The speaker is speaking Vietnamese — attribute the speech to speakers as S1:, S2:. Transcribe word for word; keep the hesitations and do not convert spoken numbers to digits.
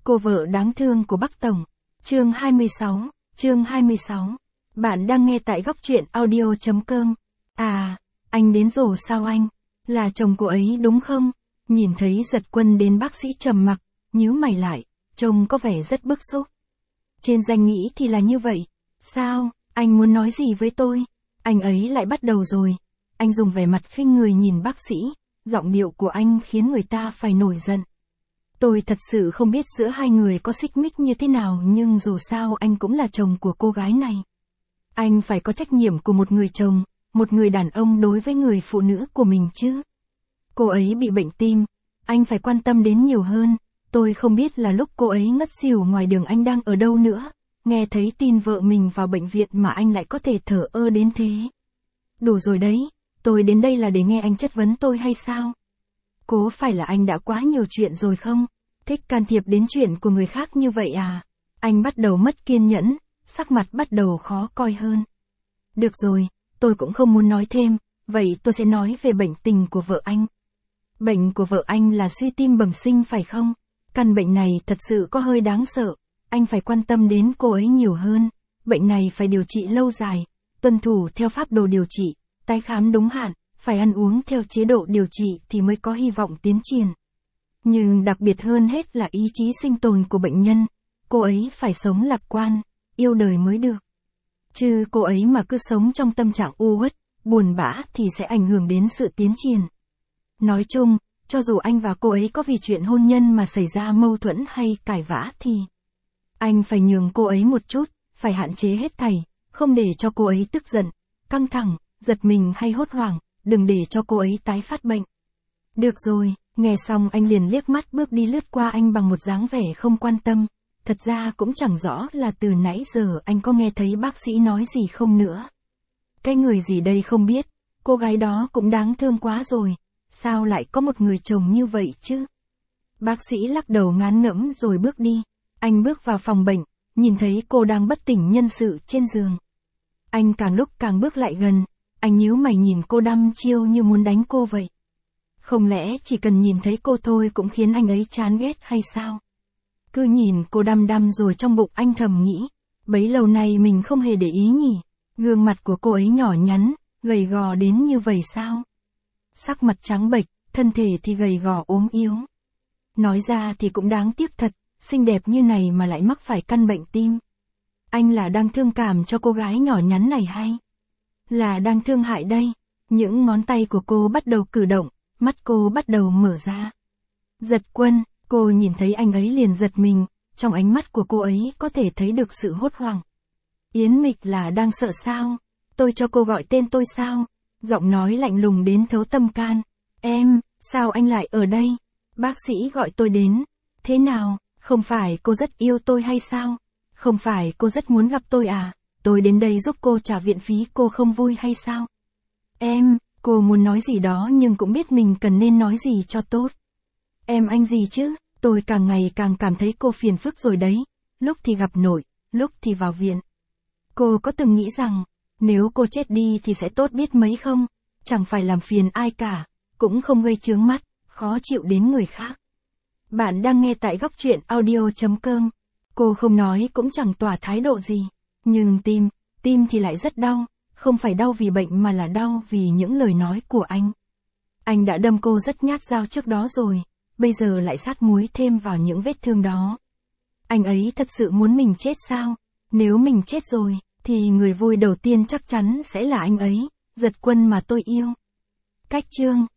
S1: Cô vợ đáng thương của Bắc Tổng. Chương hai mươi sáu, chương hai mươi sáu. Bạn đang nghe tại góc truyện audio.com. À, anh đến rồi sao anh? Là chồng cô ấy đúng không? Nhìn thấy Giật Quân đến, bác sĩ trầm mặc, nhíu mày lại, trông có vẻ rất bức xúc. Trên danh nghĩ thì là như vậy. Sao, anh muốn nói gì với tôi? Anh ấy lại bắt đầu rồi. Anh dùng vẻ mặt khinh người nhìn bác sĩ, giọng điệu của anh khiến người ta phải nổi giận. Tôi thật sự không biết giữa hai người có xích mích như thế nào, nhưng dù sao anh cũng là chồng của cô gái này. Anh phải có trách nhiệm của một người chồng, một người đàn ông đối với người phụ nữ của mình chứ. Cô ấy bị bệnh tim, anh phải quan tâm đến nhiều hơn. Tôi không biết là lúc cô ấy ngất xỉu ngoài đường anh đang ở đâu nữa. Nghe thấy tin vợ mình vào bệnh viện mà anh lại có thể thờ ơ đến thế. Đủ rồi đấy, tôi đến đây là để nghe anh chất vấn tôi hay sao? Có phải là anh đã quá nhiều chuyện rồi không? Thích can thiệp đến chuyện của người khác như vậy à? Anh bắt đầu mất kiên nhẫn, sắc mặt bắt đầu khó coi hơn. Được rồi, tôi cũng không muốn nói thêm, vậy tôi sẽ nói về bệnh tình của vợ anh. Bệnh của vợ anh là suy tim bẩm sinh phải không? Căn bệnh này thật sự có hơi đáng sợ, anh phải quan tâm đến cô ấy nhiều hơn. Bệnh này phải điều trị lâu dài, tuân thủ theo phác đồ điều trị, tái khám đúng hạn, phải ăn uống theo chế độ điều trị thì mới có hy vọng tiến triển. Nhưng đặc biệt hơn hết là ý chí sinh tồn của bệnh nhân, cô ấy phải sống lạc quan, yêu đời mới được. Chứ cô ấy mà cứ sống trong tâm trạng u uất, buồn bã thì sẽ ảnh hưởng đến sự tiến triển. Nói chung, cho dù anh và cô ấy có vì chuyện hôn nhân mà xảy ra mâu thuẫn hay cãi vã thì anh phải nhường cô ấy một chút, phải hạn chế hết thảy, không để cho cô ấy tức giận, căng thẳng, giật mình hay hốt hoảng, đừng để cho cô ấy tái phát bệnh. Được rồi, nghe xong anh liền liếc mắt bước đi lướt qua anh bằng một dáng vẻ không quan tâm. Thật ra cũng chẳng rõ là từ nãy giờ anh có nghe thấy bác sĩ nói gì không nữa. Cái người gì đây không biết, cô gái đó cũng đáng thương quá rồi, sao lại có một người chồng như vậy chứ? Bác sĩ lắc đầu ngán ngẩm rồi bước đi. Anh bước vào phòng bệnh, nhìn thấy cô đang bất tỉnh nhân sự trên giường. Anh càng lúc càng bước lại gần, anh nhíu mày nhìn cô đăm chiêu như muốn đánh cô vậy. Không lẽ chỉ cần nhìn thấy cô thôi cũng khiến anh ấy chán ghét hay sao? Cứ nhìn cô đăm đăm rồi trong bụng anh thầm nghĩ, bấy lâu nay mình không hề để ý nhỉ, gương mặt của cô ấy nhỏ nhắn, gầy gò đến như vậy sao? Sắc mặt trắng bệch, thân thể thì gầy gò ốm yếu. Nói ra thì cũng đáng tiếc thật, xinh đẹp như này mà lại mắc phải căn bệnh tim. Anh là đang thương cảm cho cô gái nhỏ nhắn này hay là đang thương hại đây? Những ngón tay của cô bắt đầu cử động, mắt cô bắt đầu mở ra. Giật Quân, cô nhìn thấy anh ấy liền giật mình, trong ánh mắt của cô ấy có thể thấy được sự hốt hoảng. Yến Mịch là đang sợ sao? Tôi cho cô gọi tên tôi sao? Giọng nói lạnh lùng đến thấu tâm can. Em, sao anh lại ở đây? Bác sĩ gọi tôi đến. Thế nào, không phải cô rất yêu tôi hay sao? Không phải cô rất muốn gặp tôi à? Tôi đến đây giúp cô trả viện phí, cô không vui hay sao? Em, cô muốn nói gì đó nhưng cũng biết mình cần nên nói gì cho tốt. Em anh gì chứ? Tôi càng ngày càng cảm thấy cô phiền phức rồi đấy. Lúc thì gặp nội, lúc thì vào viện. Cô có từng nghĩ rằng, nếu cô chết đi thì sẽ tốt biết mấy không? Chẳng phải làm phiền ai cả, cũng không gây chướng mắt, khó chịu đến người khác. Bạn đang nghe tại góc truyện audio.com. Cô không nói cũng chẳng tỏ thái độ gì. Nhưng tim, tim thì lại rất đau. Không phải đau vì bệnh mà là đau vì những lời nói của anh. Anh đã đâm cô rất nhát dao trước đó rồi, bây giờ lại sát muối thêm vào những vết thương đó. Anh ấy thật sự muốn mình chết sao? Nếu mình chết rồi, thì người vui đầu tiên chắc chắn sẽ là anh ấy, Giật Quân mà tôi yêu. Cách chương